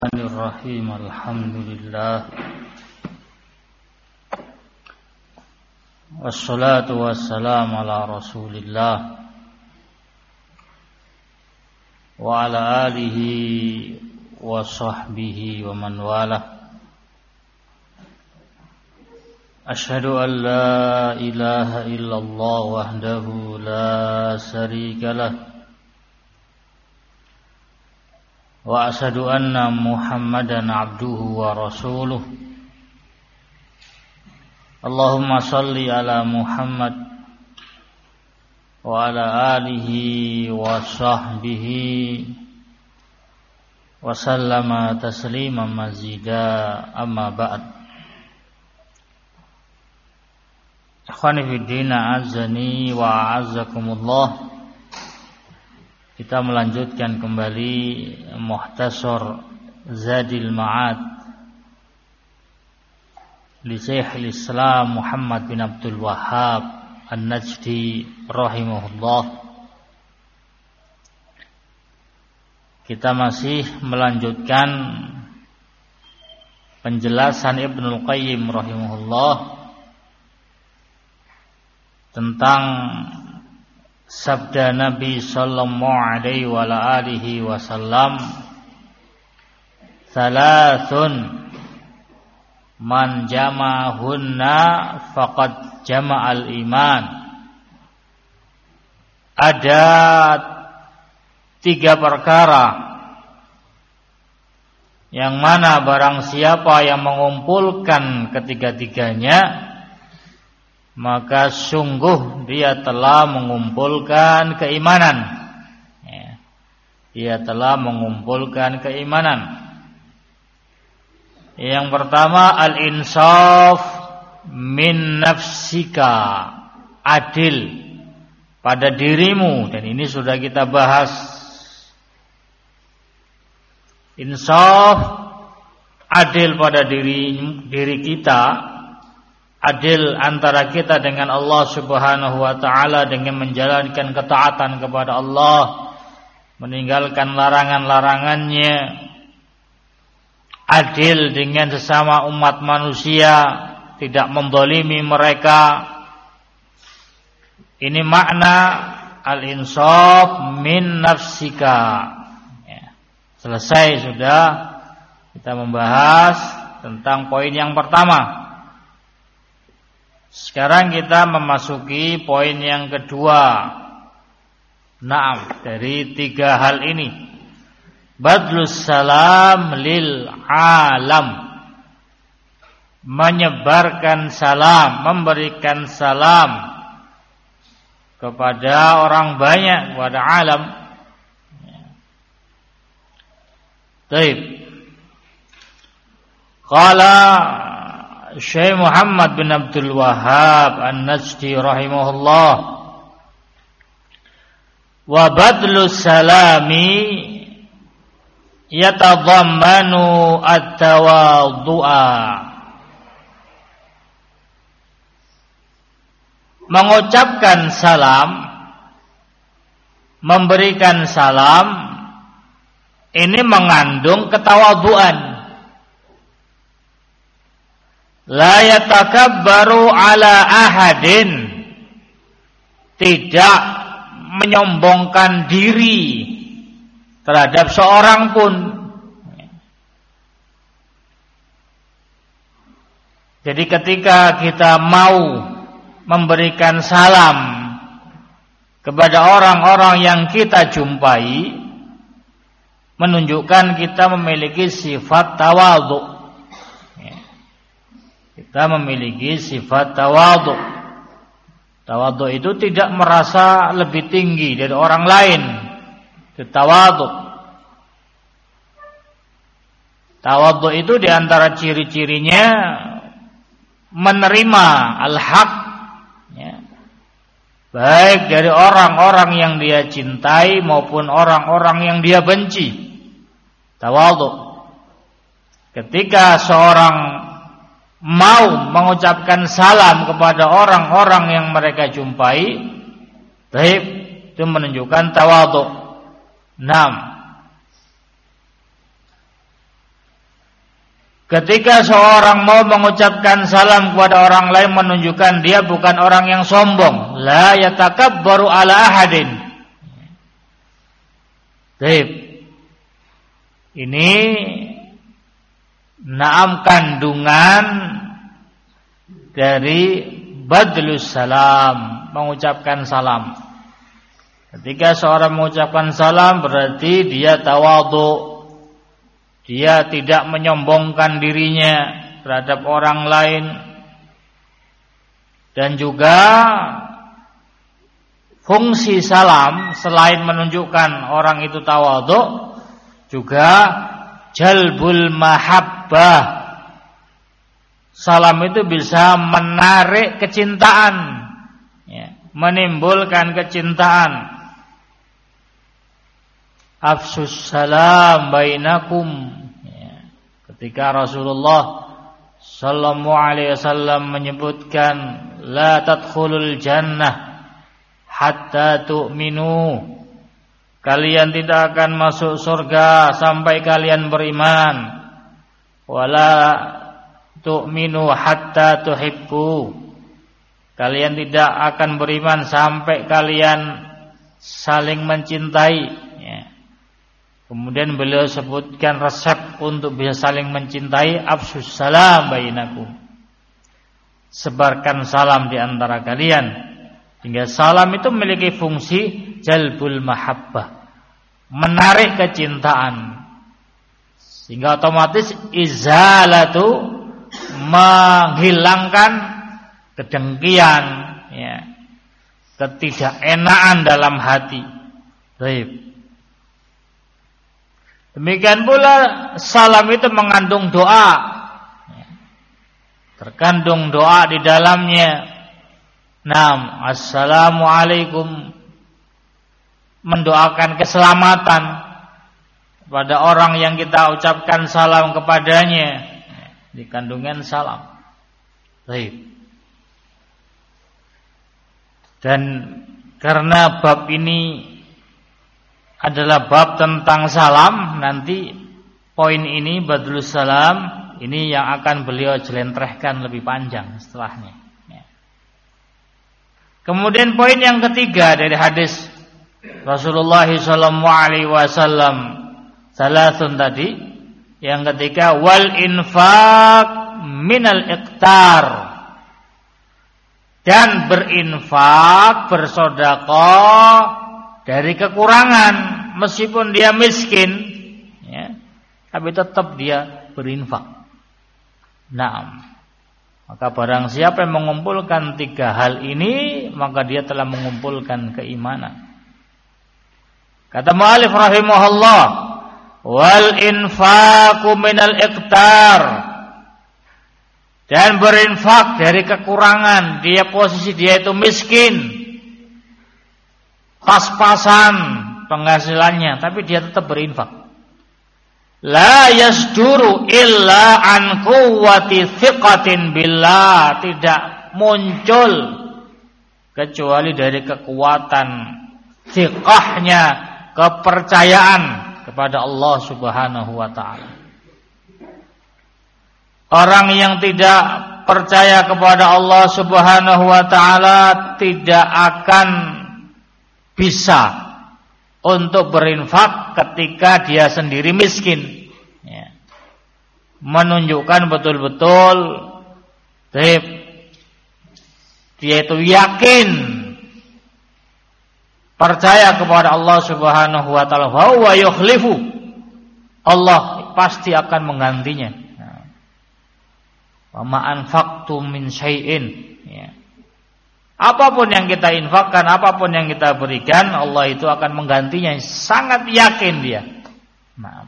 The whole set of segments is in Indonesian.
Bismillahirrahmanirrahim. Alhamdulillah. Wassalatu wassalamu ala Rasulillah wa ala alihi wa sahbihi wa man walah. Asyhadu an la ilaha illallah wahdahu la syarika lah. Wa asyhadu anna Muhammadan abduhu wa rasuluh. Allahumma salli ala Muhammad wa ala alihi wa sahbihi wa sallama tasliman mazida, amma ba'd. Ikhwani fid din, a'azzani wa a'azzakumullah. Kita melanjutkan kembali Mukhtasar Zadil Ma'ad li Syekhul Islam Muhammad bin Abdul Wahhab An-Najdi rahimahullah. Kita masih melanjutkan penjelasan Ibnul Qayyim rahimahullah tentang sabda Nabi sallallahu alaihi wa alihi wasallam, "Thalathun man jama'ahunna faqad jama'al iman." Ada 3 perkara yang mana barang siapa yang mengumpulkan ketiga-tiganya, maka sungguh dia telah mengumpulkan keimanan. Dia telah mengumpulkan keimanan. Yang pertama, al-insaf min nafsika, adil pada dirimu, dan ini sudah kita bahas. Insaf, adil pada diri kita, adil antara kita dengan Allah Subhanahu wa taala dengan menjalankan ketaatan kepada Allah, meninggalkan larangan-larangannya, adil dengan sesama umat manusia, tidak menzalimi mereka. Ini makna al-insaf min nafsika. Selesai sudah kita membahas tentang poin yang pertama. Sekarang kita memasuki poin yang kedua. Naam, dari 3 hal ini. Badlus salam lil alam. Menyebarkan salam, memberikan salam kepada orang banyak, kepada alam. Baik. Qala Syekh Muhammad bin Abdul Wahhab An-Najdi rahimahullah, wa badlu salami yatadhammanu at-tawadhu'a. Mengucapkan salam, memberikan salam, ini mengandung ketawadhuan. La yatakabbaru ala ahadin, tidak menyombongkan diri terhadap seorang pun. Jadi ketika kita mau memberikan salam kepada orang-orang yang kita jumpai, menunjukkan kita memiliki sifat tawadhu. Kita memiliki sifat tawadhu. Tawadhu itu tidak merasa lebih tinggi dari orang lain. Itu tawadhu. Tawadhu itu diantara ciri-cirinya menerima al-haq, baik dari orang-orang yang dia cintai maupun orang-orang yang dia benci. Tawadhu. Ketika seorang mau mengucapkan salam kepada orang-orang yang mereka jumpai, baik, itu menunjukkan tawadhu. 6. Ketika seorang mau mengucapkan salam kepada orang lain menunjukkan dia bukan orang yang sombong. La yatakabbaru ala ahadin. Baik. Ini naam kandungan dari badlus salam, mengucapkan salam. Ketika seorang mengucapkan salam berarti dia tawadhu. Dia tidak menyombongkan dirinya terhadap orang lain. Dan juga fungsi salam selain menunjukkan orang itu tawadhu, juga jalbul mahabbah. Salam itu bisa menarik kecintaan, ya, menimbulkan kecintaan. Afsus salam bainakum, ya. Ketika Rasulullah sallallahu alaihi wasallam menyebutkan la tadkhulul jannah hatta tu'minu, kalian tidak akan masuk surga sampai kalian beriman, wala tu'minu hatta tuhibbu, kalian tidak akan beriman sampai kalian saling mencintai. Kemudian beliau sebutkan resep untuk bisa saling mencintai, afsus salam bainakum. Sebarkan salam di antara kalian. Hingga salam itu memiliki fungsi jalbul mahabbah, menarik kecintaan. Sehingga otomatis izalatu, menghilangkan kedengkian, ya, ketidakenaan dalam hati. Baik. Demikian pula salam itu mengandung doa. Terkandung doa di dalamnya. Naam, assalamualaikum, mendoakan keselamatan kepada orang yang kita ucapkan salam kepadanya. Dikandungan salam. Baik. Dan karena bab ini adalah bab tentang salam, nanti poin ini badlus salam ini yang akan beliau jelentrehkan lebih panjang setelahnya. Ya. Kemudian poin yang ketiga dari hadis Rasulullah SAW salasun tadi, yang ketiga wal infaq minal iqtar, dan berinfak, bersedekah dari kekurangan, meskipun dia miskin, ya, tapi tetap dia berinfak. Naam. Maka barang siapa yang mengumpulkan tiga hal ini, maka dia telah mengumpulkan keimanan. Kata mu'allif rahimahullah, wal infaqu minal iqtar, dan berinfak dari kekurangan, dia posisi dia itu miskin, pas-pasan penghasilannya, tapi dia tetap berinfak. La yasduru illa an quwwati thiqatin billah, tidak muncul kecuali dari kekuatan thiqahnya, kepercayaan kepada Allah Subhanahu wa taala. Orang yang tidak percaya kepada Allah Subhanahu wa taala tidak akan bisa untuk berinfak ketika dia sendiri miskin, ya. Menunjukkan betul-betul dia itu yakin, percaya kepada Allah Subhanahu wa taala, wa yukhlifu, Allah pasti akan menggantinya. Wa ma anfaqtum min syai'in, ya. Apapun yang kita infakkan, apapun yang kita berikan, Allah itu akan menggantinya. Sangat yakin dia. Nah.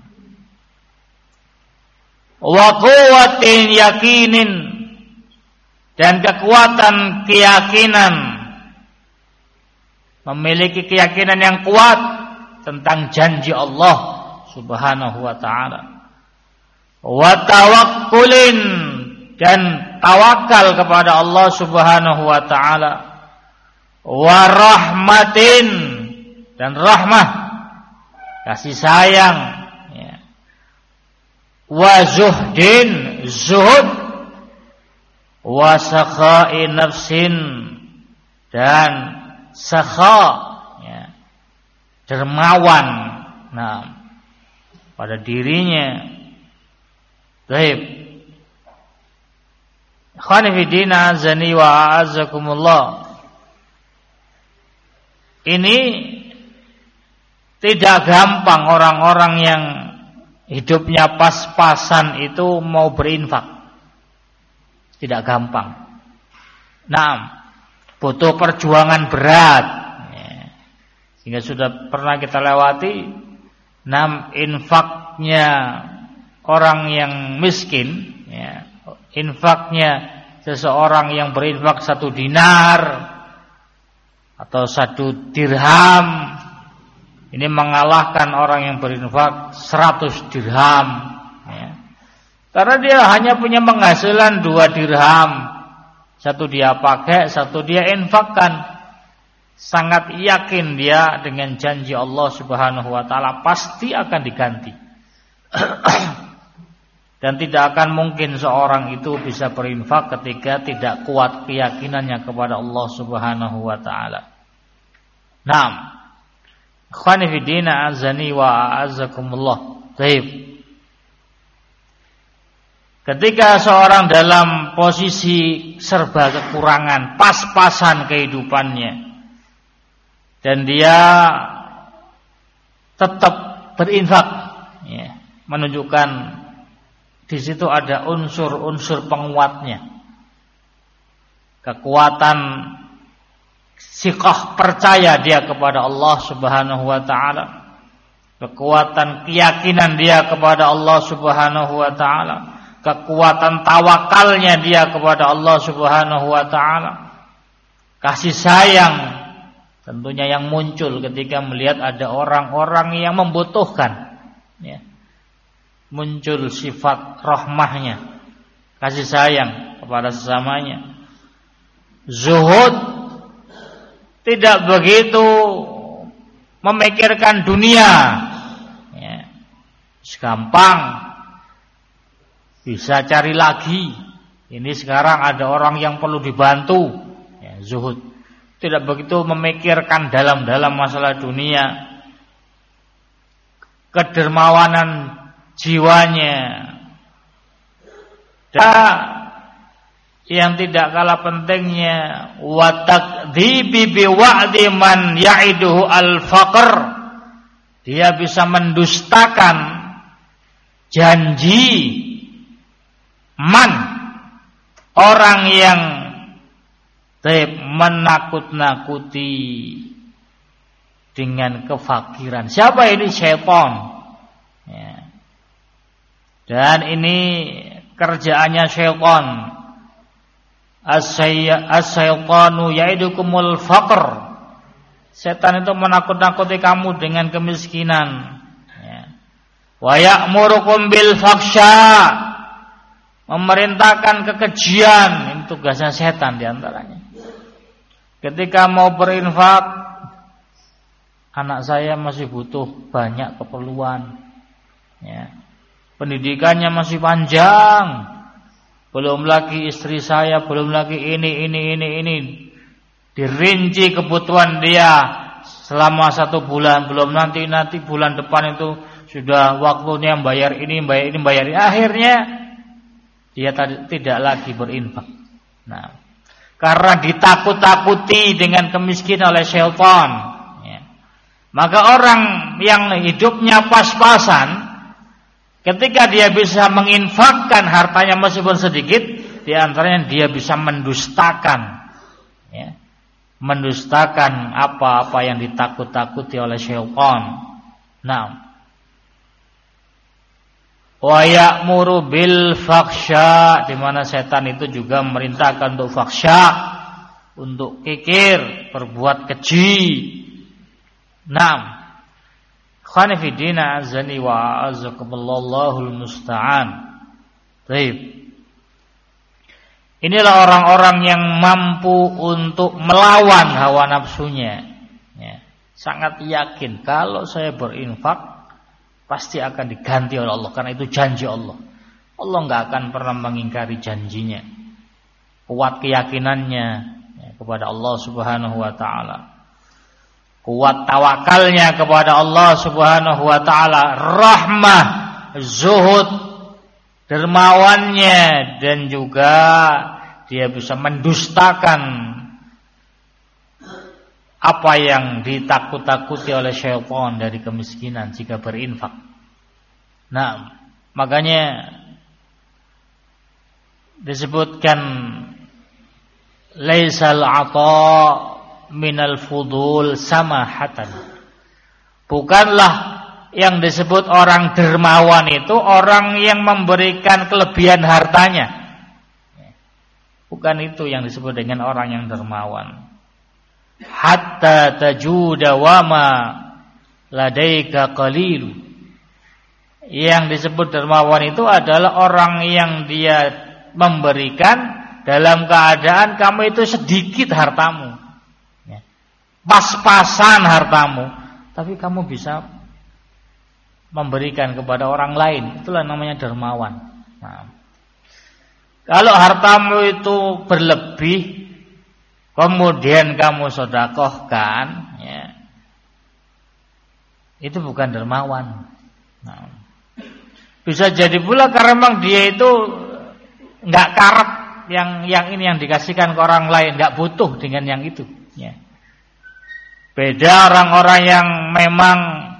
Wa quwwatin yakinin, dan kekuatan keyakinan, memiliki keyakinan yang kuat tentang janji Allah Subhanahu wa taala. Wa tawakkulin, dan tawakal kepada Allah Subhanahu wa taala. Wa rahmatin, dan rahmah, kasih sayang, ya. wa zuhdin, zuhud, wa sakha'i nafsin, dan sakha, ya, dermawan, nah, pada dirinya. Baik. Khonifidina azani wa a'azakumullah. Ini tidak gampang orang-orang yang hidupnya pas-pasan itu mau berinfak. Tidak gampang. Nah, butuh perjuangan berat. Sehingga sudah pernah kita lewati. Infaknya orang yang miskin, ya, infaknya seseorang yang berinfak 1 dinar atau 1 dirham, ini mengalahkan orang yang berinfak 100 dirham, ya. Karena dia hanya punya penghasilan 2 dirham, 1 dia pakai, 1 dia infakkan. Sangat yakin dia dengan janji Allah Subhanahu wa taala pasti akan diganti. Dan tidak akan mungkin seorang itu bisa berinfak ketika tidak kuat keyakinannya kepada Allah Subhanahu wa taala. Naam. Ikhwani fi din azani wa a'azakumullah. Baik. Ketika seorang dalam posisi serba kekurangan, pas-pasan kehidupannya, dan dia tetap berinfak, ya, menunjukkan di situ ada unsur-unsur penguatnya, kekuatan siqah, percaya dia kepada Allah Subhanahu wa taala, kekuatan keyakinan dia kepada Allah Subhanahu wa taala, kekuatan tawakalnya dia kepada Allah Subhanahu wa taala, kasih sayang tentunya yang muncul ketika melihat ada orang-orang yang membutuhkan, ya. Muncul sifat rahmahnya, kasih sayang kepada sesamanya. Zuhud, tidak begitu memikirkan dunia, ya. Gampang, bisa cari lagi. Ini sekarang ada orang yang perlu dibantu, ya, zuhud. Tidak begitu memikirkan dalam-dalam masalah dunia. Kedermawanan jiwanya. Dan yang tidak kalah pentingnya, wa takdzibi bi wa'di man ya'iduhu al-faqr. Dia bisa mendustakan janji man, orang yang menakut-nakuti dengan kefakiran. Siapa ini? Syaitan, ya. Dan ini kerjaannya syaitan. As-syaitanu ya'idukumul faqr. Setan itu menakut-nakuti kamu dengan kemiskinan, ya. Wa ya'murukum bil fakhsya, memerintahkan kekejian. Ini tugasnya setan diantaranya. Ketika mau berinfak, anak saya masih butuh banyak keperluan, ya. Pendidikannya masih panjang, belum lagi istri saya, belum lagi ini. Dirinci kebutuhan dia selama 1 bulan, belum nanti bulan depan itu sudah waktunya bayar ini. Akhirnya dia tidak lagi berinfak. Nah, karena ditakut-takuti dengan kemiskinan oleh syaitan, ya. Maka orang yang hidupnya pas-pasan, ketika dia bisa menginfakkan hartanya meskipun sedikit, di antaranya dia bisa mendustakan, ya, mendustakan apa-apa yang ditakut-takuti oleh syaitan. Nah, wa ya'muru bil fakhsya, di mana setan itu juga memerintahkan untuk fakhsya, untuk kikir, berbuat keji. Naam. Khani fi dina azani wa azakumullahu musta'an. Baik. Inilah orang-orang yang mampu untuk melawan hawa nafsunya, ya. Sangat yakin kalau saya berinfak pasti akan diganti oleh Allah, karena itu janji Allah. Allah enggak akan pernah mengingkari janjinya. Kuat keyakinannya kepada Allah Subhanahu wa taala. Kuat tawakalnya kepada Allah Subhanahu wa taala, rahmah, zuhud, dermawannya, dan juga dia bisa mendustakan apa yang ditakut-takuti oleh syaitan dari kemiskinan jika berinfak. Nah, makanya disebutkan laisal ata minal fudul samahatan. Bukanlah yang disebut orang dermawan itu orang yang memberikan kelebihan hartanya. Bukan itu yang disebut dengan orang yang dermawan. Hatta tajuda wama ladaika qalil. Yang disebut dermawan itu adalah orang yang dia memberikan dalam keadaan kamu itu sedikit hartamu, pas-pasan hartamu, tapi kamu bisa memberikan kepada orang lain. Itulah namanya dermawan. Nah, kalau hartamu itu berlebih kemudian kamu sedekahkan, ya, itu bukan dermawan. Nah, bisa jadi pula karena memang dia itu nggak karep yang ini yang dikasihkan ke orang lain, nggak butuh dengan yang itu. Ya. Beda orang-orang yang memang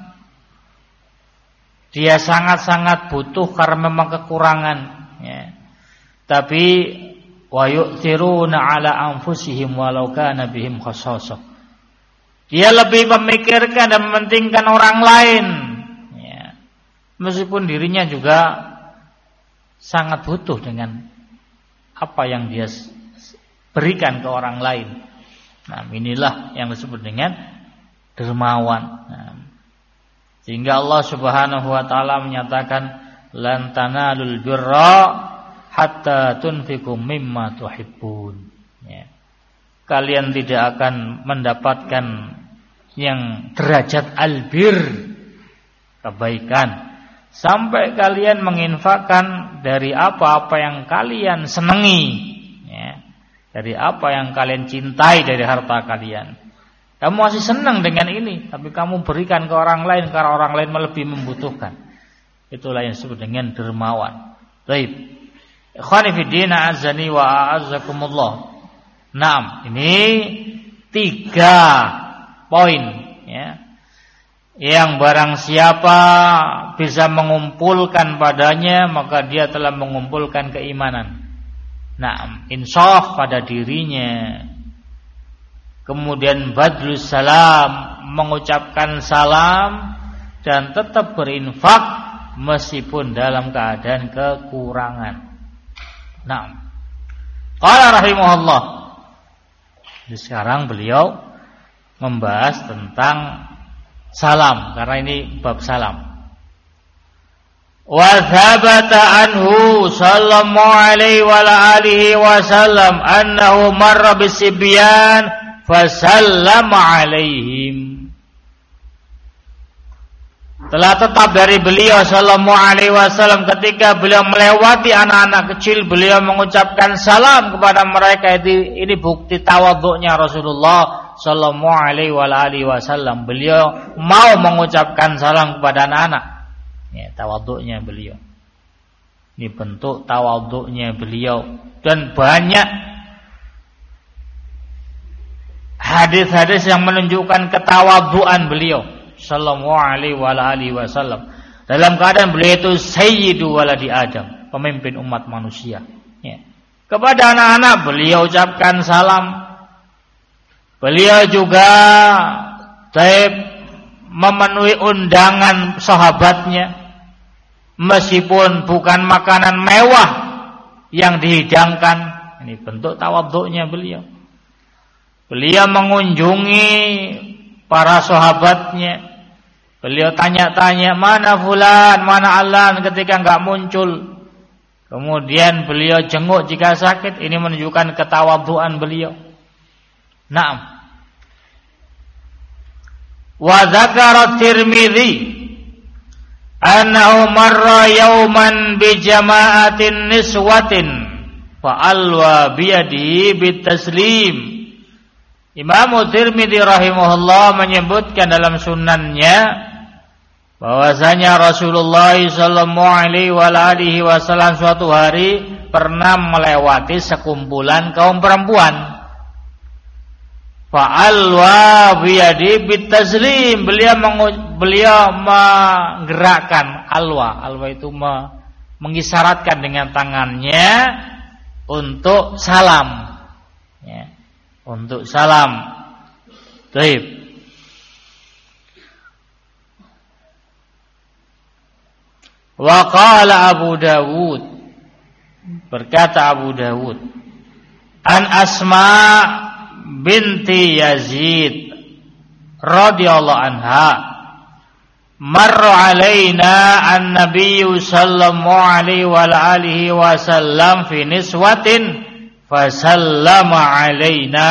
dia sangat-sangat butuh karena memang kekurangan. Ya. Tapi wa yu'thiruna ala anfusihim walau kana bihim khassasah. Dia lebih memikirkan dan mementingkan orang lain, ya, meskipun dirinya juga sangat butuh dengan apa yang dia berikan ke orang lain. Nah, inilah yang disebut dengan dermawan. Nah, sehingga Allah Subhanahu wa taala menyatakan lan tanalul birra hatta tunfiqu mimma tuhibbun. Ya. Kalian tidak akan mendapatkan yang derajat albir, kebaikan, sampai kalian menginfakkan dari apa-apa yang kalian senangi, ya, dari apa yang kalian cintai dari harta kalian. Kamu masih senang dengan ini, tapi kamu berikan ke orang lain karena orang lain lebih membutuhkan. Itulah yang disebut dengan dermawan. Baik, ikhwani fi din, azani wa a'azzakumullah. Nah, ini 3 poin, ya, yang barang siapa bisa mengumpulkan padanya maka dia telah mengumpulkan keimanan. Nah, insaf pada dirinya, kemudian badlus salam, mengucapkan salam, dan tetap berinfak meskipun dalam keadaan kekurangan. Nah, qala rahimahullah. Sekarang beliau membahas tentang salam, karena ini bab salam. Wa thabata anhu sallallahu alaihi wa alihi wasallam annahu marra bisibyan fasallama alaihim. Telah tetap dari beliau sallallahu alaihi wasallam ketika beliau melewati anak-anak kecil, beliau mengucapkan salam kepada mereka. Ini bukti tawadhu'nya Rasulullah sallallahu alaihi wasallam. Beliau mau mengucapkan salam kepada anak-anak. Ya, tawadhu'nya beliau. Ini bentuk tawadhu'nya beliau, dan banyak hadis-hadis yang menunjukkan ketawadhu'an beliau sallallahu alaihi wasallam. Dalam keadaan beliau itu sayyidu waladi Adam, pemimpin umat manusia. Ya. Kepada anak-anak beliau ucapkan salam. Beliau juga memenuhi undangan sahabatnya, meskipun bukan makanan mewah yang dihidangkan. Ini bentuk tawadhu'nya beliau. Beliau mengunjungi para sahabatnya. Beliau tanya-tanya, mana fulan, mana alan, ketika enggak muncul. Kemudian beliau jenguk jika sakit. Ini menunjukkan ketawadhu'an beliau. Naam. Wa dzakara Tirmidzi annahu marra yawman bi jama'atin niswatin fa alwa bi yadihi bitaslim. Imam Tirmidzi rahimahullah menyebutkan dalam sunannya bahwasanya Rasulullah sallallahu alaihi wasallam suatu hari pernah melewati sekumpulan kaum perempuan. Fa'alwa biyadi bitaslim, beliau menggerakkan alwa itu mengisyaratkan dengan tangannya untuk salam, ya, untuk salam. Baik. Wa qala Abu Dawud, berkata Abu Dawud, an Asma binti Yazid radhiyallahu anha, marra alaina an-nabiy sallallahu alaihi wa alihi wasallam fi niswatin fasallama alaina.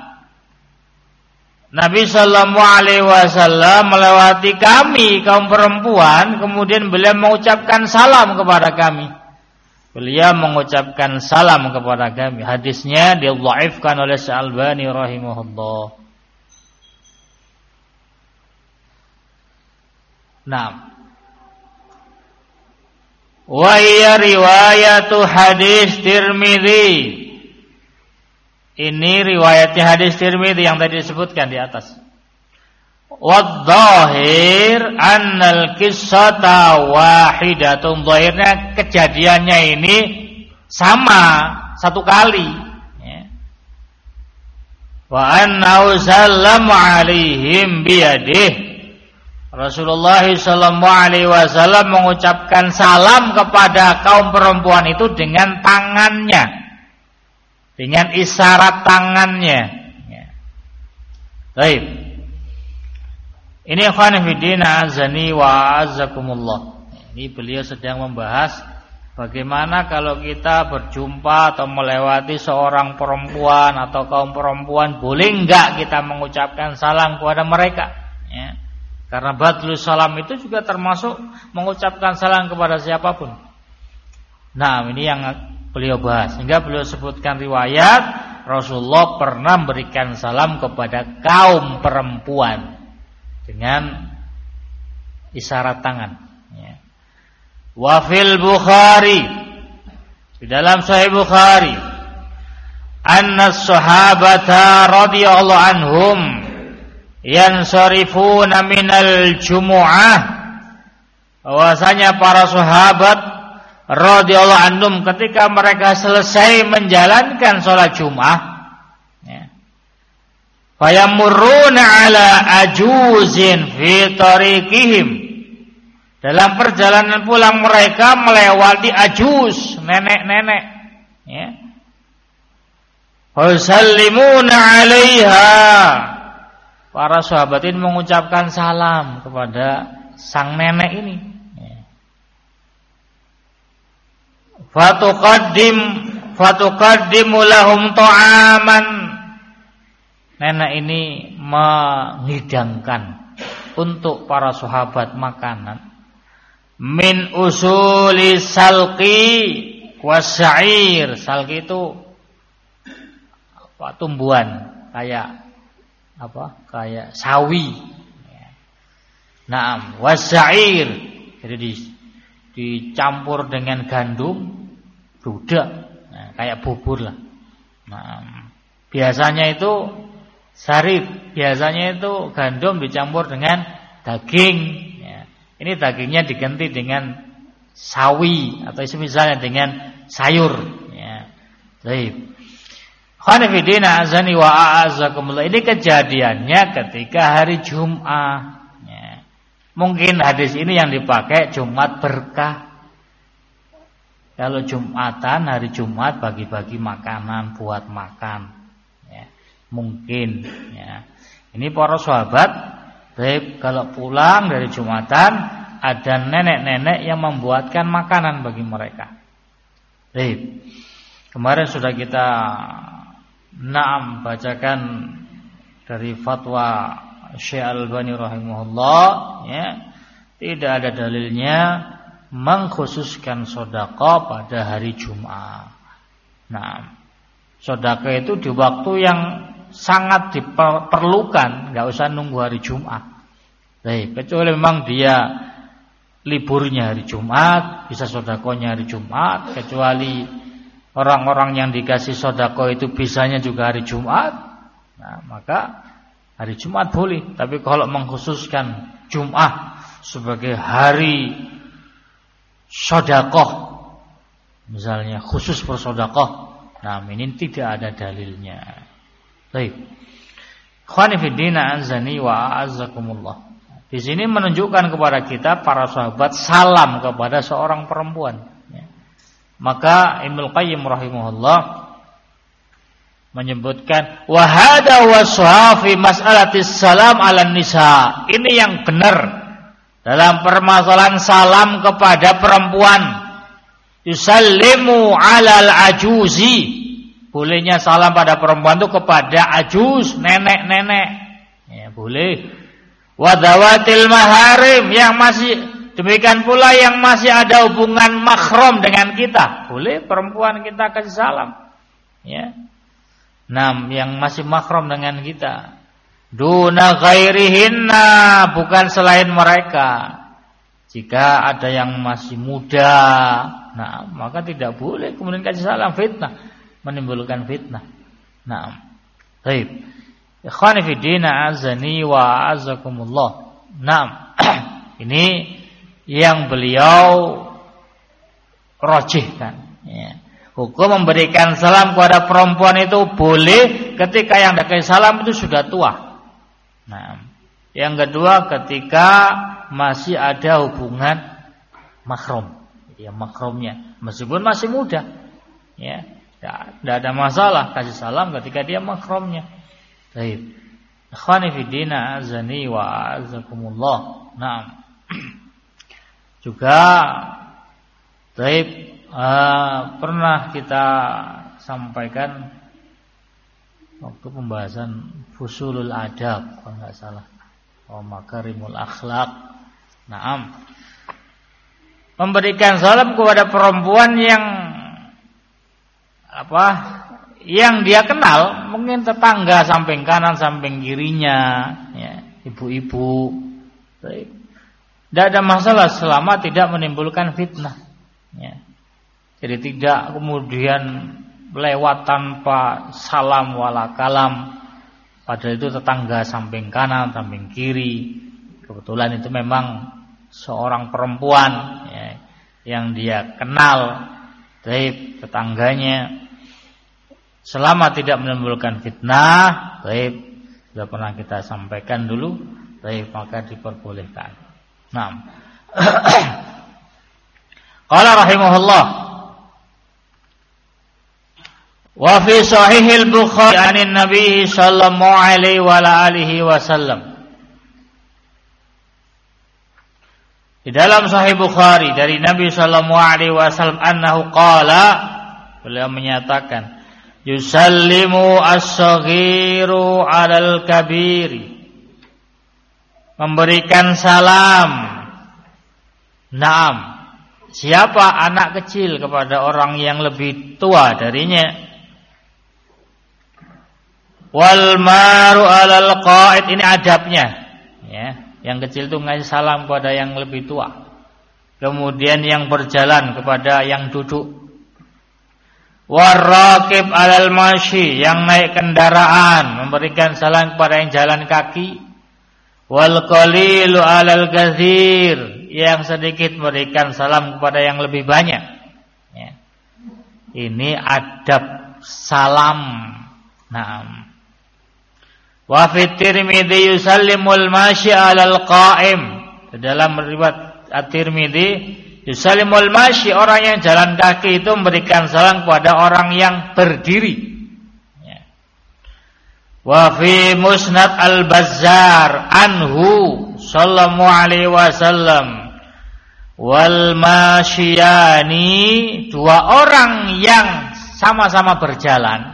Nabi sallallahu alaihi wasallam melewati kami kaum perempuan, kemudian beliau mengucapkan salam kepada kami. Beliau mengucapkan salam kepada kami. Hadisnya didhaifkan oleh Al-Albani rahimahullah. Naam. Wa hiya riwayatu hadis Tirmidzi. Ini riwayatnya hadis Tirmidzi yang tadi disebutkan di atas. Wadh-dhahir annal qissata wahidatun, zahirnya kejadiannya ini sama, satu kali, ya. Wa annahu sallama alaihim biyadih, Rasulullah sallallahu alaihi wasallam mengucapkan salam kepada kaum perempuan itu dengan tangannya, dengan isyarat tangannya, ya. Baik. Ini ikhwan fillah azani wa azakumullah. Ini beliau sedang membahas bagaimana kalau kita berjumpa atau melewati seorang perempuan atau kaum perempuan, boleh enggak kita mengucapkan salam kepada mereka, ya. Karena badlus salam itu juga termasuk mengucapkan salam kepada siapapun. Nah, ini yang beliau bahas. Sehingga beliau sebutkan riwayat Rasulullah pernah memberikan salam kepada kaum perempuan dengan isyarat tangan, ya. Wa fil Bukhari, di dalam Sahih Bukhari, anna sahabata radhiyallahu anhum yansarifuna minal jumu'ah, bahwasanya para sahabat radhiyallahu anhum ketika mereka selesai menjalankan salat Jumat, fayamurruna ala ajuzin fi tariqihim, dalam perjalanan pulang mereka melewati ajuz, nenek-nenek, ya. Fasallimuna 'alaiha, para sahabat ini mengucapkan salam kepada sang nenek ini, ya. Fatuqaddimu lahum ta'aman, nenek ini menghidangkan untuk para sahabat makanan min usuli salqi wasya'ir. Salqi itu apa, tumbuhan kayak apa? Kayak sawi. Naam, wasya'ir. Jadi dicampur dengan gandum, budak. Nah, kayak bubur lah. Nah, biasanya itu sarif, biasanya itu gandum dicampur dengan daging, ya. Ini dagingnya diganti dengan sawi atau misalnya dengan sayur, ya. Baik. Khonifidina azani wa a'azakumullah. Ini kejadiannya ketika hari Jumat, ya. Mungkin hadis ini yang dipakai Jumat berkah. Kalau Jumatan, hari Jumat bagi-bagi makanan buat makan, mungkin, ya. Ini para sahabat, baik, kalau pulang dari Jumatan ada nenek-nenek yang membuatkan makanan bagi mereka. Baik. Kemarin sudah kita bacakan dari fatwa Syekh Al-Albani rahimahullah, ya, Tidak ada dalilnya mengkhususkan sedekah pada hari Jumat. Nah, sedekah itu di waktu yang sangat diperlukan, enggak usah nunggu hari Jumat. Baik, kecuali memang dia liburnya hari Jumat, bisa sedekahnya hari Jumat, kecuali orang-orang yang dikasih sedekah itu bisanya juga hari Jumat. Nah, maka hari Jumat boleh, tapi kalau mengkhususkan Jumat sebagai hari sedekah, misalnya khusus bersedekah, nah ini tidak ada dalilnya. Baik. Ikhwani fiddin azani wa a'azzakumullah. Di sini menunjukkan kepada kita para sahabat salam kepada seorang perempuan. Maka Ibnu Qayyim rahimahullah menyebutkan wa hada waswa fi mas'alatis salam 'alan nisa. Ini yang benar dalam permasalahan salam kepada perempuan. Yusallimu 'alal ajuzi. Bolehnya salam pada perempuan itu kepada ajuz, nenek-nenek. Ya, boleh. Wadawatil maharim, yang masih demikian pula yang masih ada hubungan mahram dengan kita, boleh perempuan kita kasih salam. Ya. Yang masih mahram dengan kita. Duna ghairihinna, bukan selain mereka. Jika ada yang masih muda, nah maka tidak boleh kemudian kasih salam, fitnah, menimbulkan fitnah. Nah, baik. Ikhwani fi din azani wa azakumullah. Nah, ini yang beliau rajihkan. Ya. Hukum memberikan salam kepada perempuan itu boleh ketika yang dikasih salam itu sudah tua. Nah, yang kedua ketika masih ada hubungan mahram, ya mahramnya, meskipun masih muda, ya, tidak ada masalah kasih salam ketika dia mahramnya. Baik. Ikhwani fi din azani wa azakumullah. Naam. Juga baik, pernah kita sampaikan waktu pembahasan fusulul adab kalau enggak salah. Makarimul akhlak. Naam. Memberikan salam kepada perempuan yang dia kenal, mungkin tetangga samping kanan samping kirinya, ya, ibu-ibu. Tidak ada masalah selama tidak menimbulkan fitnah, ya. Jadi tidak kemudian lewat tanpa salam wala kalam, padahal itu tetangga samping kanan samping kiri. Kebetulan itu memang seorang perempuan, ya, yang dia kenal, tetangganya. Selama tidak menimbulkan fitnah, baik, sudah pernah kita sampaikan dulu, baik, maka diperbolehkan. Nah, qala rahimahullah, wa fi sahihil Bukhari anin Nabi sallallahu alaihi wa alihi wasallam. Di dalam Sahih Bukhari dari Nabi sallallahu alaihi wasallam annahu qala, beliau menyatakan, yusallimu as-saghiru 'alal kabiri. Memberikan salam. Naam. Siapa anak kecil kepada orang yang lebih tua darinya. Wal maru 'alal qa'id, ini adabnya. Ya, yang kecil itu ngasih salam kepada yang lebih tua. Kemudian yang berjalan kepada yang duduk. Warraqib 'alal masyi, yang naik kendaraan memberikan salam kepada yang jalan kaki. Wal qalilu 'alal katsir, yang sedikit memberikan salam kepada yang lebih banyak. Ya. Ini adab salam. Naam. Wa fi Tirmidzi yusallimul masyi 'alal qa'im. Dalam riwayat At-Tirmidzi, yusallimul masyi, orang yang jalan kaki itu memberikan salam kepada orang yang berdiri. Ya. Wa fi Musnad Al-Bazzar anhu sallallahu alaihi wasallam, wal masyiyani, dua orang yang sama-sama berjalan.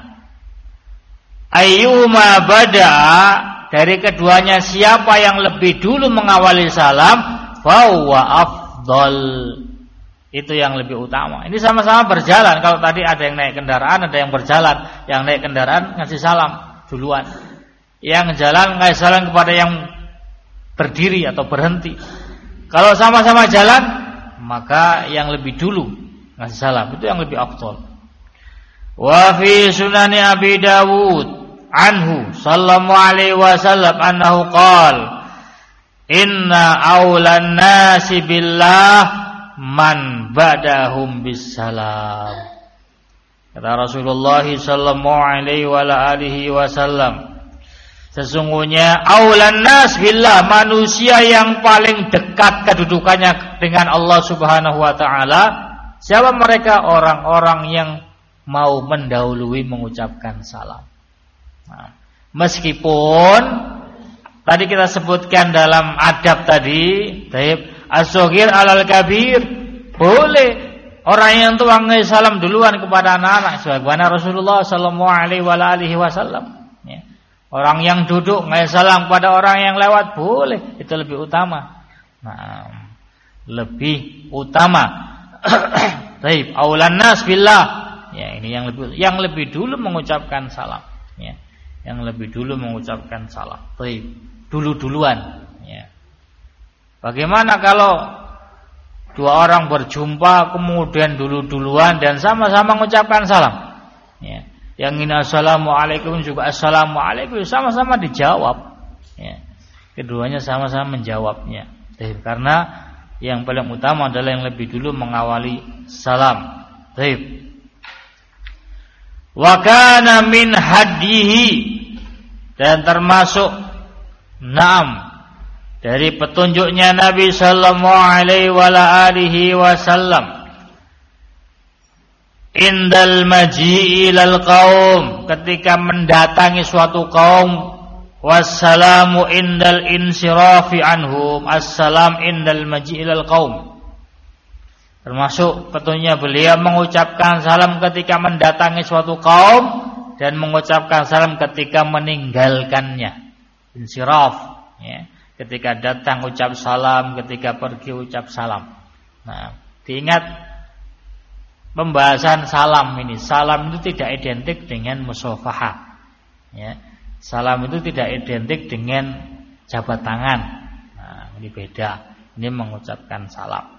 Ayyuma bada, dari keduanya siapa yang lebih dulu mengawali salam, fahuwa afdal. Itu yang lebih utama. Ini sama-sama berjalan. Kalau tadi ada yang naik kendaraan, ada yang berjalan. Yang naik kendaraan ngasih salam duluan. Yang jalan ngasih salam kepada yang berdiri atau berhenti. Kalau sama-sama jalan, maka yang lebih dulu ngasih salam. Itu yang lebih afdal. Wa fi sunani Abi Dawud anhu sallallahu alaihi wasallam annahu qala inna awlan nasi billah man ba'dahum bisalam. Kata Rasulullah sallallahu alaihi wasallam, sesungguhnya aulan nas billah, manusia yang paling dekat kedudukannya dengan Allah Subhanahu wa taala, siapa mereka? Orang-orang yang mau mendahului mengucapkan salam. Nah, meskipun tadi kita sebutkan dalam adab tadi, as-saghir 'alal kabir, boleh orang yang tua ngasih salam duluan kepada anak-anak sebagaimana Rasulullah sallallahu alaihi wasallam. Ya. Orang yang duduk ngasih salam kepada orang yang lewat boleh, itu lebih utama. Nah, lebih utama. Baik, aulan nas billah. Ya, ini yang lebih dulu mengucapkan salam. Ya. Yang lebih dulu mengucapkan salam. Baik, dulu-duluan. Ya. Bagaimana kalau dua orang berjumpa kemudian dulu-duluan dan sama-sama mengucapkan salam? Ya. Yang ini assalamualaikum juga assalamualaikum, sama-sama dijawab. Ya. Keduanya sama-sama menjawabnya. Karena yang paling utama adalah yang lebih dulu mengawali salam. Wa kana min hadihi, dan termasuk dari petunjuknya Nabi sallallahu alaihi wasallam, indal maji'i ilal qaum, ketika mendatangi suatu kaum, wassalamu indal insirafi anhum, assalam indal maji'i ilal qaum. Termasuk petunjuknya beliau mengucapkan salam ketika mendatangi suatu kaum dan mengucapkan salam ketika meninggalkannya. Insiraf, ya. Ketika datang ucap salam, ketika pergi ucap salam. Nah, diingat pembahasan salam ini. Salam itu tidak identik dengan musafahah. Ya. Salam itu tidak identik dengan jabat tangan. Nah, ini beda. Ini mengucapkan salam.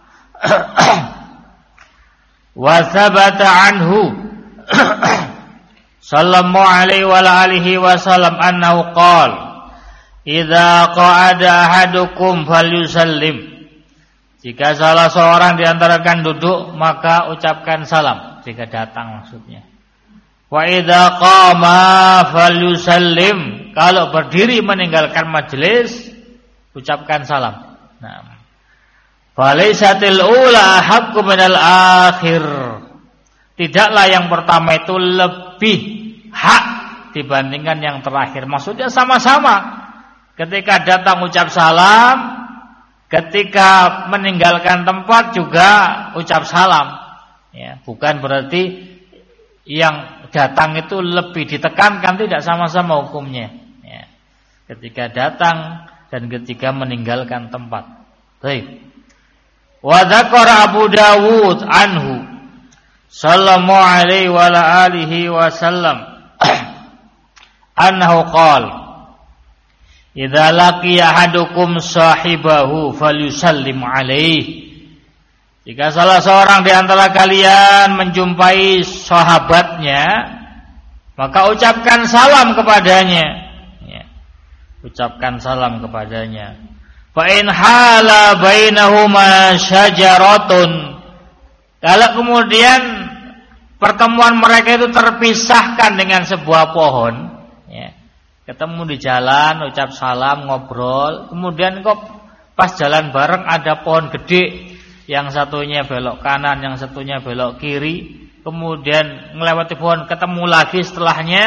Wa thabata anhu sallallahu alaihi wasallam annahu qala idza qa'ada ahadukum falyusallim, jika salah seorang di antara kalian duduk maka ucapkan salam jika datang maksudnya. Wa idza qama falyusallim, kalau berdiri meninggalkan majelis ucapkan salam. Nah, falaysatil ula haqqu minal akhir, tidaklah yang pertama itu lebih hak dibandingkan yang terakhir. Maksudnya sama-sama. Ketika datang ucap salam, ketika meninggalkan tempat juga ucap salam. Ya, bukan berarti yang datang itu lebih ditekankan, tidak, sama-sama hukumnya. Ya, ketika datang dan ketika meninggalkan tempat. Baik. Wa dzakara Abu Dawud anhu sallallahu alaihi wasallam annahu qala idza laqiya ahadukum sahibahu falyusallim alaihi, jika salah seorang di antara kalian menjumpai sahabatnya maka ucapkan salam kepadanya. Ya. Ucapkan salam kepadanya. Fa in hala bainahuma syajaratun, kalau kemudian pertemuan mereka itu terpisahkan dengan sebuah pohon, ya. Ketemu di jalan, ucap salam, ngobrol, kemudian kok pas jalan bareng ada pohon gede, yang satunya belok kanan, yang satunya belok kiri, kemudian melewati pohon, ketemu lagi setelahnya,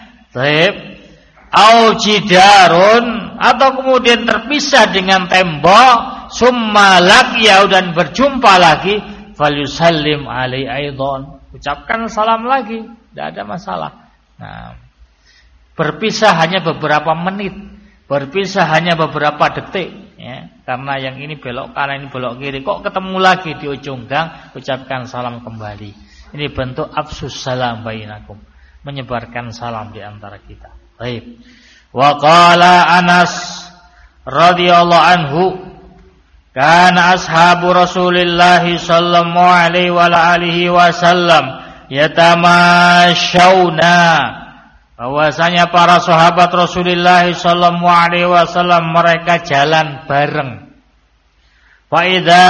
au jidarun, atau kemudian terpisah dengan tembok, summa laqiya, dan berjumpa lagi, falyusallim alaihi aidan, ucapkan salam lagi, tidak ada masalah. Nah, berpisah hanya beberapa menit, berpisah hanya beberapa detik, ya, karena yang ini belok kanan, ini belok kiri, kok ketemu lagi di ujung gang, ucapkan salam kembali. Ini bentuk afsus salam bainakum, menyebarkan salam di antara kita. Baik. Wa qala Anas radhiyallahu anhu, kana ashabu Rasulillah sallallahu alaihi wa alihi wasallam yatamashawna, bahwasanya para sahabat Rasulullah sallallahu alaihi wasallam mereka jalan bareng. Fa idza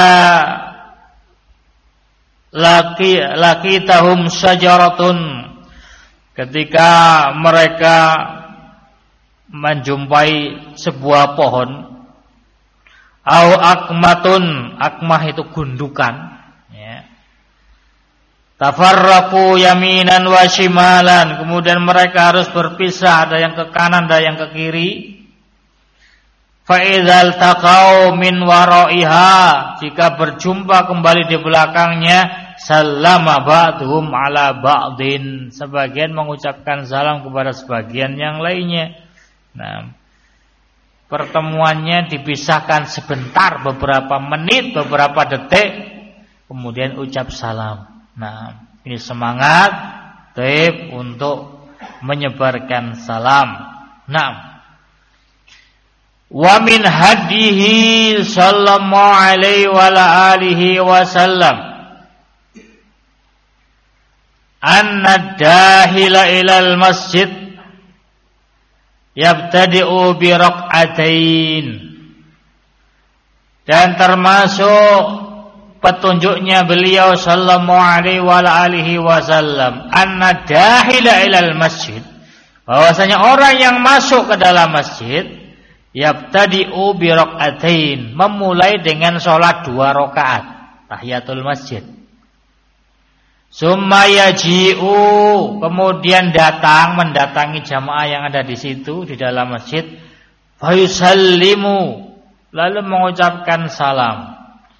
laqitahum syajaratun, ketika mereka menjumpai sebuah pohon, au akmatun, akmah itu gundukan, ya. Tafarraqu yaminan wa shimalan, kemudian mereka harus berpisah, ada yang ke kanan, ada yang ke kiri. Fa idzal taqau min waraiha, jika berjumpa kembali di belakangnya, sallama ba'dhum ala ba'din, sebagian mengucapkan salam kepada sebagian yang lainnya. Nah, pertemuannya dipisahkan sebentar, beberapa menit, beberapa detik, kemudian ucap salam. Nah, ini semangat taib untuk menyebarkan salam. Nah, wa min hadihi sallallahu alaihi wa alihi wasallam anna dahila ilal masjid yabtadi'u bi rak'atain, dan termasuk petunjuknya beliau sallallahu alaihi wa alihi wasallam anna dahila ilal masjid, bahwasanya orang yang masuk ke dalam masjid yabtadi'u bi rak'atain, memulai dengan salat 2 rakaat tahiyatul masjid. Summa yaji'u, kemudian mendatangi jamaah yang ada di situ di dalam masjid. Fayusallimu, lalu mengucapkan salam.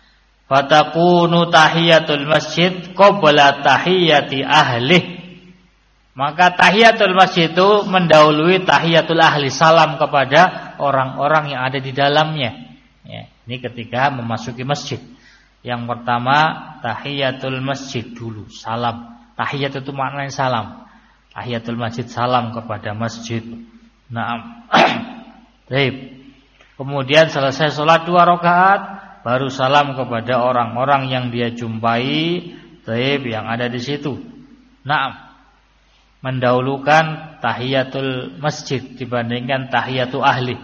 Fatakunu tahiyatul masjid qabla tahiyati ahli, maka tahiyatul masjid itu mendahului tahiyatul ahli, salam kepada orang-orang yang ada di dalamnya. Ya, ini ketika memasuki masjid. Yang pertama tahiyatul masjid dulu, salam. Tahiyat itu maknanya salam. Tahiyatul masjid, salam kepada masjid. Naam. Baik. Kemudian selesai salat 2 rakaat, baru salam kepada orang-orang yang dia jumpai, taib, yang ada di situ. Naam. Mendahulukan tahiyatul masjid dibandingkan tahiyatul ahli.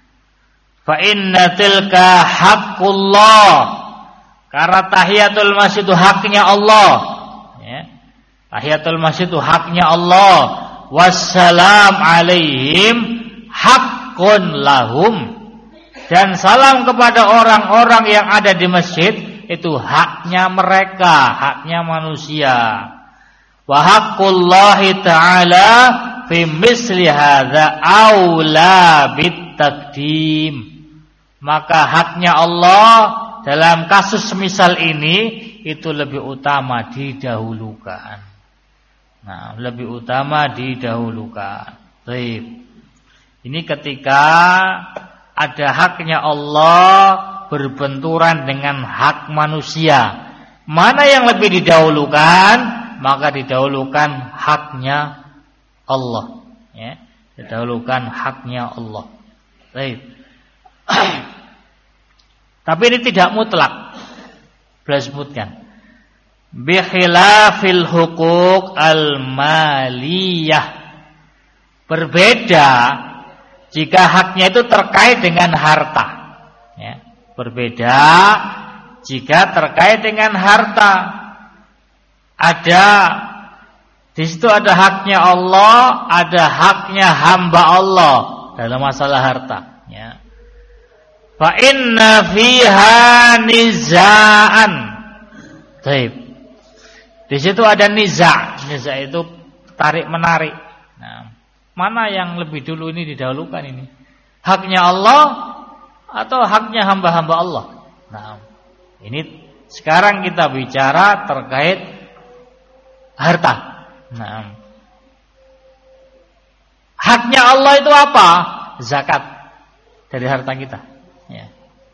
Fa inna tilka haqqullah, karena tahiyatul masjid itu haknya Allah, ya. Tahiyatul masjid itu haknya Allah. Wassalam alaihim haqqun lahum, dan salam kepada orang-orang yang ada di masjid itu haknya mereka, haknya manusia. Wa haqqullahi ta'ala fi misli hadza aula bitaqdim, maka haknya Allah dalam kasus semisal ini itu lebih utama didahulukan. Nah, lebih utama didahulukan. Baik. Ini ketika ada haknya Allah berbenturan dengan hak manusia, mana yang lebih didahulukan? Maka didahulukan haknya Allah, ya. Didahulukan haknya Allah. Baik. Tapi ini tidak mutlak. Beliau sebutkan bi khilafil huquq al-maliyah, berbeda jika haknya itu terkait dengan harta, ya. Berbeda jika terkait dengan harta. Ada di situ ada haknya Allah, ada haknya hamba Allah dalam masalah harta, ya. Fa inna fiha nizaan. Baik. Di situ ada niza'. Niza' itu tarik menarik. Nah, mana yang lebih dulu ini didahulukan ini? Haknya Allah atau haknya hamba-hamba Allah? Nah, ini sekarang kita bicara terkait harta. Nah, haknya Allah itu apa? Zakat dari harta kita. Ya.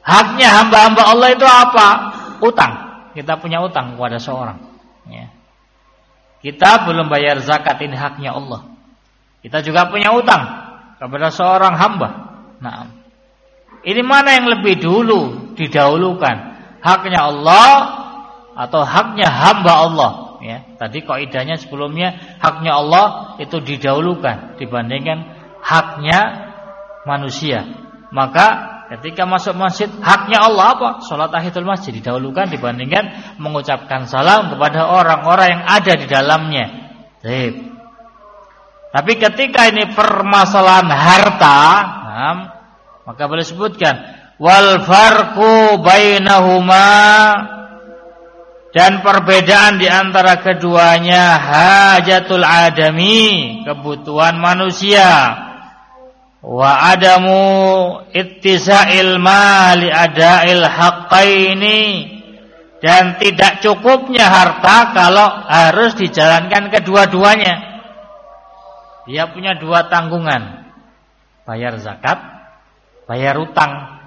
Haknya hamba-hamba Allah itu apa? Utang. Kita punya utang kepada seorang. Ya. Kita belum bayar zakat, ini haknya Allah. Kita juga punya utang kepada seorang hamba. Nah, ini mana yang lebih dulu didahulukan? Haknya Allah atau haknya hamba Allah? Ya, tadi kaidahnya sebelumnya haknya Allah itu didahulukan dibandingkan haknya manusia. Maka ketika masuk masjid, haknya Allah apa? Salat tahiyatul masjid didahulukan dibandingkan mengucapkan salam kepada orang-orang yang ada di dalamnya. Tapi ketika ini permasalahan harta, maka boleh sebutkan wal farqu bainahuma, dan perbedaan di antara keduanya hajatul adami, kebutuhan manusia, wa adamu ittisa'il mali ada'il haqqaini, dan tidak cukupnya harta kalau harus dijalankan kedua-duanya. Dia punya dua tanggungan, bayar zakat, bayar utang.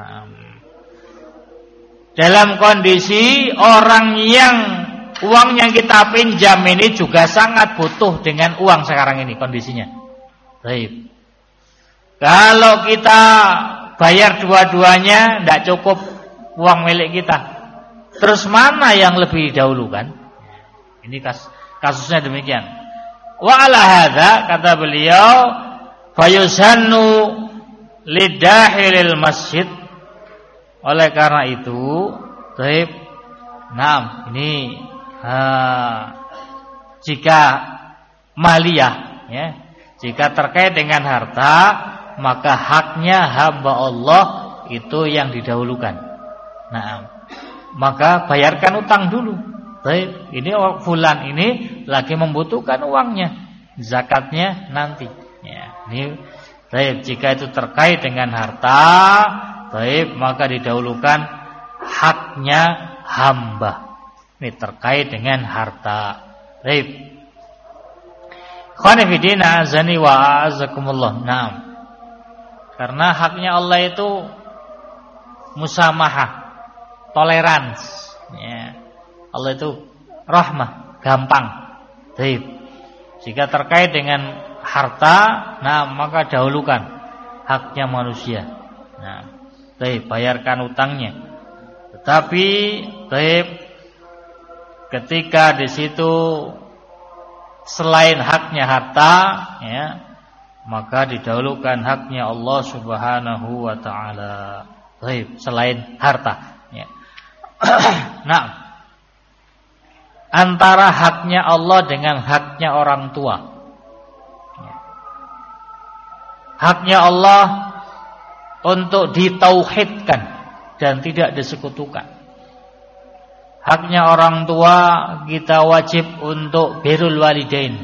Dalam kondisi orang yang uang yang kita pinjam ini juga sangat butuh dengan uang sekarang ini kondisinya. Baik. Kalau kita bayar dua-duanya tidak cukup uang milik kita, terus mana yang lebih didahulukan? Ini kasusnya demikian. Wa ala hadza, kata beliau, fayusannu lidahilil masjid. Oleh karena itu, ini jika maliyah, ya, jika terkait dengan harta, maka haknya hamba Allah itu yang didahulukan. Maka bayarkan utang dulu. Ini fulan ini lagi membutuhkan uangnya, zakatnya nanti. Ya, ini jika itu terkait dengan harta, maka didahulukan haknya hamba. Ini terkait dengan harta. Khonifidina azani wa azakumullah. Karena haknya Allah itu musamahah, tolerans. Ya. Allah itu rahmah, gampang. Jika terkait dengan harta, maka dahulukan haknya manusia. Bayarkan utangnya. Tetapi ketika di situ selain haknya harta, ya, maka didahulukan haknya Allah Subhanahu wa taala. Selain harta, ya. Antara haknya Allah dengan haknya orang tua. Haknya Allah untuk ditauhidkan dan tidak disekutukan. Haknya orang tua kita wajib untuk birrul walidain.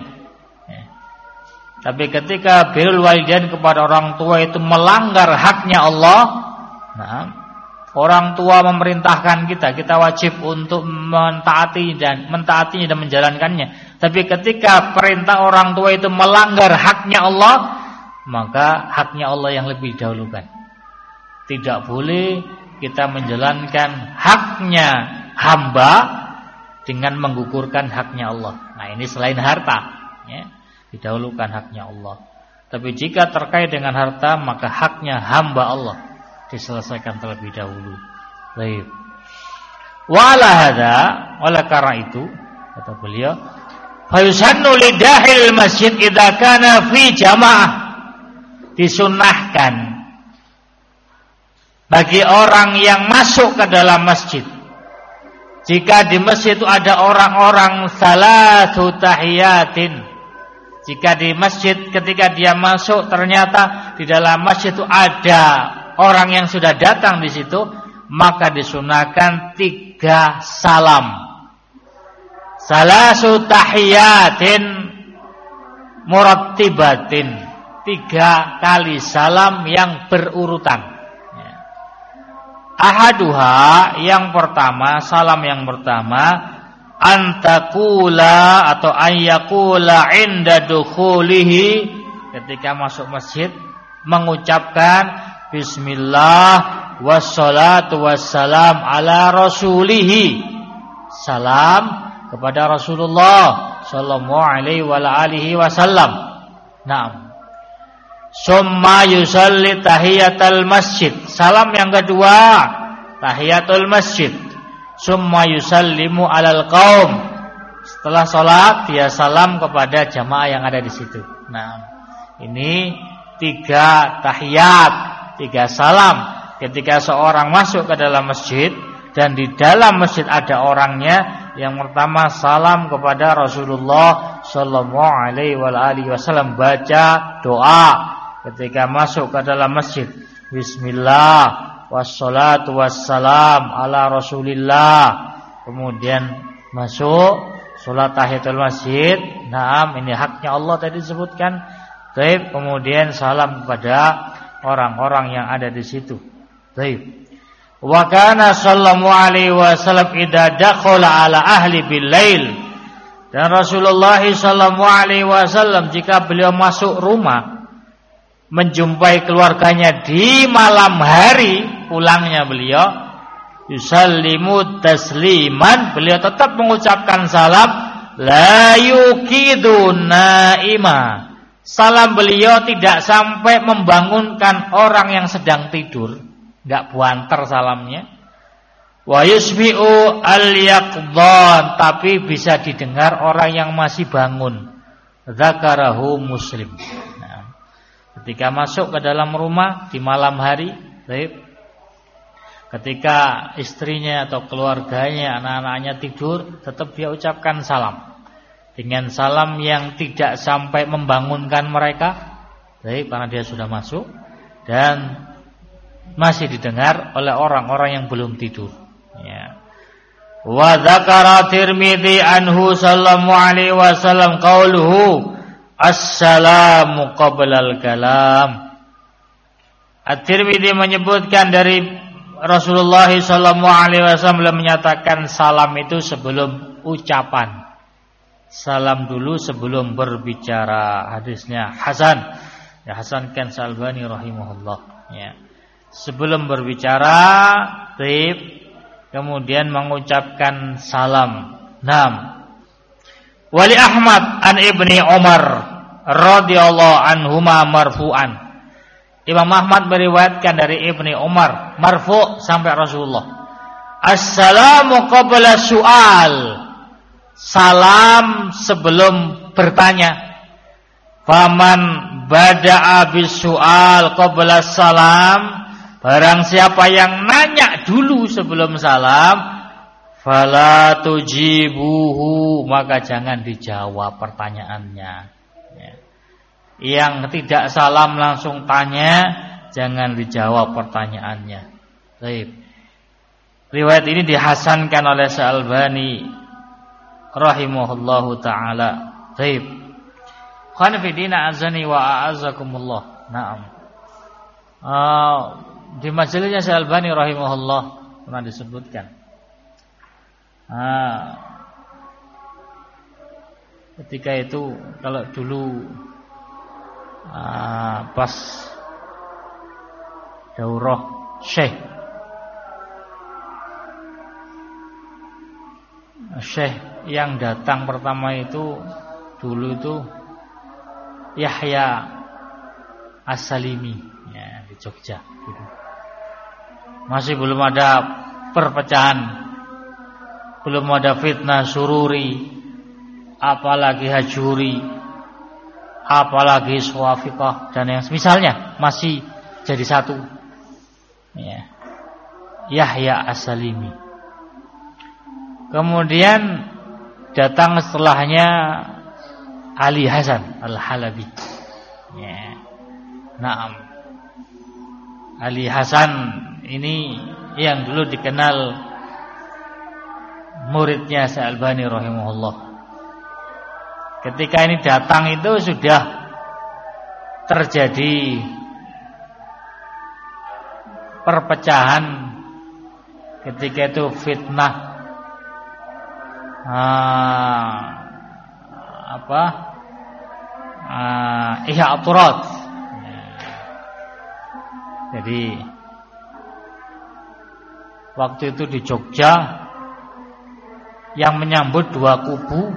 Tapi ketika birrul walidain kepada orang tua itu melanggar haknya Allah, orang tua memerintahkan kita wajib untuk mentaatinya dan menjalankannya. Tapi ketika perintah orang tua itu melanggar haknya Allah, maka haknya Allah yang lebih didahulukan. Tidak boleh kita menjalankan haknya hamba dengan menggugurkan haknya Allah. Ini selain harta, ya, didahulukan haknya Allah. Tapi jika terkait dengan harta, maka haknya hamba Allah diselesaikan terlebih dahulu. Baik. Wala hadza, oleh karena itu kata beliau, fayusannu lidahil masjid idza kana fi jamaah. Disunnahkan bagi orang yang masuk ke dalam masjid, jika di masjid itu ada orang-orang salatu tahiyatin. Jika di masjid ketika dia masuk ternyata di dalam masjid itu ada orang yang sudah datang di situ, maka disunahkan 3 salam. Salasu tahiyatin murattibatin. 3 kali salam yang berurutan. Ahaduha, yang pertama, salam yang pertama, antakula atau ayyakula inda dukhulihi, ketika masuk masjid mengucapkan Bismillah wassalatu wassalam ala rasulih. Salam kepada Rasulullah sallallahu alaihi wa alihi wasallam. Naam. Summa yusalli tahiyatul masjid. Salam yang kedua, tahiyatul masjid. Summa yusallimu alal qaum. Setelah salat dia salam kepada jamaah yang ada di situ. Nah, ini 3 tahiyat, 3 salam ketika seorang masuk ke dalam masjid dan di dalam masjid ada orangnya. Yang pertama salam kepada Rasulullah sallallahu alaihi wasallam, baca doa ketika masuk ke dalam masjid. Bismillah wassalatu wassalam ala Rasulillah. Kemudian masuk salat tahiyatul masjid. Naam, ini haknya Allah tadi disebutkan. Baik, kemudian salam kepada orang-orang yang ada di situ. Baik. Wa kana sallallahu alaihi wasallam idza dakhala ala ahli bil lail. Dan Rasulullah sallallahu alaihi wasallam jika beliau masuk rumah menjumpai keluarganya di malam hari, pulangnya beliau, yusallimu tasliman, beliau tetap mengucapkan salam, la yuqidu naima. Salam beliau tidak sampai membangunkan orang yang sedang tidur, enggak buanter salamnya. Wa yusmi'u al-yaqdhan, tapi bisa didengar orang yang masih bangun. Dzakarahu Muslim. Nah, ketika masuk ke dalam rumah di malam hari, baik, ketika istrinya atau keluarganya, anak-anaknya tidur, tetap dia ucapkan salam. Dengan salam yang tidak sampai membangunkan mereka, baik, karena dia sudah masuk dan masih didengar oleh orang-orang yang belum tidur. Ya. Wa dzakara Tirmidzi anhu sallallahu alaihi wasallam qauluhu assalamu qablal kalam. At-Tirmidzi menyebutkan dari Rasulullah sallallahu alaihi wasallam menyatakan salam itu sebelum ucapan. Salam dulu sebelum berbicara. Hadisnya hasan. Ya, hasankan Al-Albani rahimahullah. Ya. Sebelum berbicara, kemudian mengucapkan salam. Naam. Wali Ahmad an Ibni Umar radhiyallahu anhuma marfu'an. Imam Ahmad meriwayatkan dari Ibni Umar marfu' sampai Rasulullah. Assalamu qabla su'al. Salam sebelum bertanya. Faman bada'a bisu'al qabla salam. Barang siapa yang nanya dulu sebelum salam, fala tujibuhu, maka jangan dijawab pertanyaannya. Ya. Yang tidak salam langsung tanya, jangan dijawab pertanyaannya. Baik. Riwayat ini dihasankan oleh Al-Albani rahimahullahu taala. Baik. Khana fi dina azani wa a'azakumullah. Naam. Di majelisnya Al-Albani rahimahullah pernah disebutkan. Ketika itu kalau dulu pas daurah Syekh yang datang pertama itu dulu itu Yahya As-Salimi ya, di Jogja gitu. Masih belum ada perpecahan, belum ada fitnah sururi, apalagi hajuri, apalagi swafiqah dan yang misalnya, masih jadi satu ya. Yahya As-Salimi. Kemudian datang setelahnya Ali Hasan Al-Halabi. Ya. Naam. Ali Hasan ini yang dulu dikenal muridnya Al-Albani rahimahullah. Ketika ini datang itu sudah terjadi perpecahan, ketika itu fitnah Jadi waktu itu di Jogja yang menyambut dua kubu,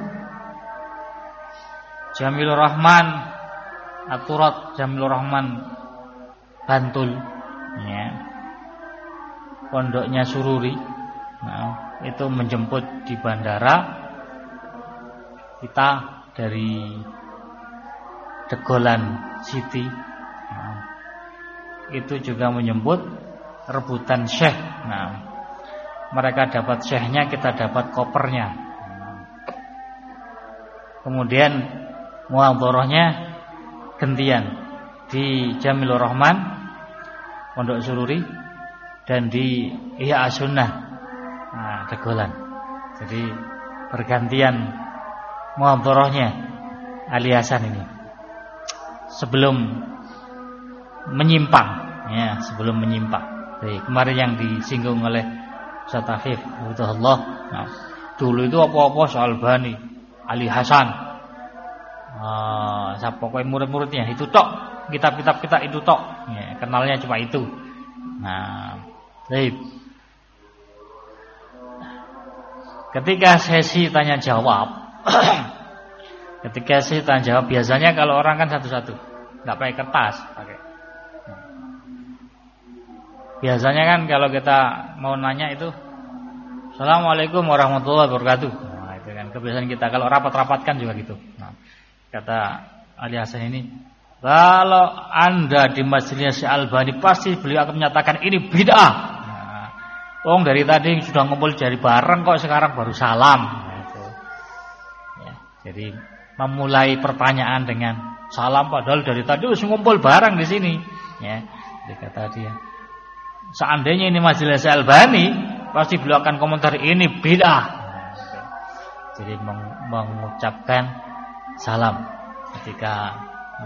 Jamilur Rahman Aturat, Jamilur Rahman Bantul, ya. Pondoknya Sururi. Nah, itu menjemput di bandara. Kita dari Degolan City. Nah, itu juga menyebut rebutan syekh. Nah, mereka dapat syekhnya, kita dapat kopernya. Kemudian muhadharahnya gantian di Jamilur Rahman Pondok Sururi dan di Ihya Sunnah, nah, Degolan. Jadi bergantian muhadharahnya Ali Hasan ini sebelum menyimpang, ya, sebelum menyimpang. Jadi kemarin yang disinggung oleh Ustaz Afif, Allah. Nah, dulu itu apa-apa soal Albani, Ali Hasan, siapa pokoknya murid-muridnya itu tok, kitab-kitab kita itu tok, ya, kenalnya cuma itu. Nah, baik. Ketika sesi tanya jawab, ketika sesi tanya jawab biasanya kalau orang kan satu-satu, nggak pakai kertas, pakai. Biasanya kan kalau kita mau nanya itu, Assalamualaikum warahmatullahi wabarakatuh. Nah, itu kan kebiasaan kita. Kalau rapat-rapat kan juga gitu. Nah, kata Ali Hasan ini, kalau Anda di masjidnya Syekh Albani pasti beliau akan menyatakan ini bid'ah. Nah, dari tadi sudah ngumpul jari bareng kok sekarang baru salam. Nah, itu. Ya, jadi memulai pertanyaan dengan salam padahal dari tadi sudah ngumpul bareng di sini. Ya, jadi kata dia, seandainya ini majelis Albani, pasti beliau akan komentar ini bid'ah. Jadi mengucapkan salam ketika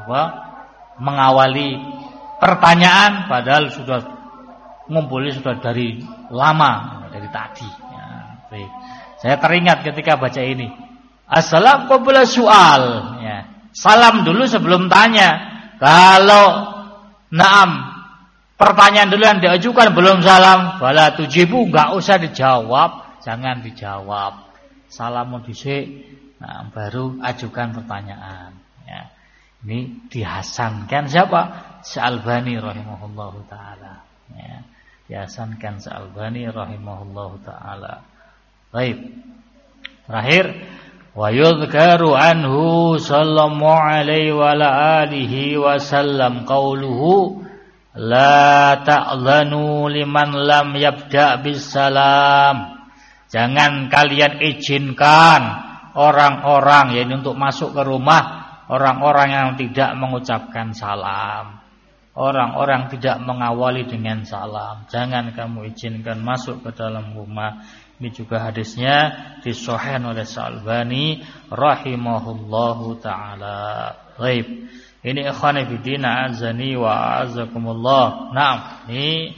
mengawali pertanyaan, padahal sudah ngumpulnya sudah dari lama, dari tadi. Ya, baik. Saya teringat ketika baca ini. Assalam qabla soal. Ya, salam dulu sebelum tanya. Kalau na'am, pertanyaan dulu yang diajukan belum salam, bala tujibu, enggak usah dijawab, jangan dijawab. Salamun dhisik, nah, baru ajukan pertanyaan. Ya. Ini dihasankan siapa? Syalbani rahimahullahu taala. Ya. Dihasankan Syalbani rahimahullahu taala. Baik. Terakhir, wa yudhkaru anhu sallallahu alaihi wa alihi wasallam qauluhu la ta'zanu liman lam yabda' bis salam. Jangan kalian izinkan orang-orang, yaitu untuk masuk ke rumah orang-orang yang tidak mengucapkan salam. Orang-orang tidak mengawali dengan salam. Jangan kamu izinkan masuk ke dalam rumah. Ini juga hadisnya disahihkan oleh Syalbani rahimahullahu taala. Baik. Ini ikhwani fillah azani wa azakumullah. Nah, ini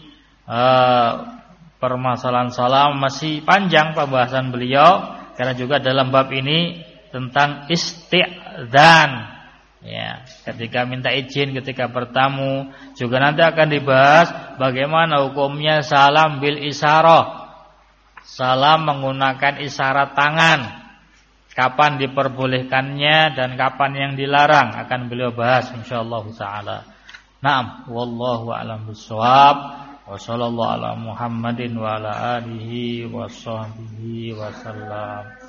permasalahan salam masih panjang pembahasan beliau karena juga dalam bab ini tentang isti'dzan. Ya, ketika minta izin ketika bertamu, juga nanti akan dibahas bagaimana hukumnya salam bil isyarah. Salam menggunakan isyarat tangan. Kapan diperbolehkannya dan kapan yang dilarang akan beliau bahas insyaallah taala. Naam, wallahu a'lam bissawab. Wa sallallahu ala Muhammadin wa ala alihi wa sahbihi wa sallam.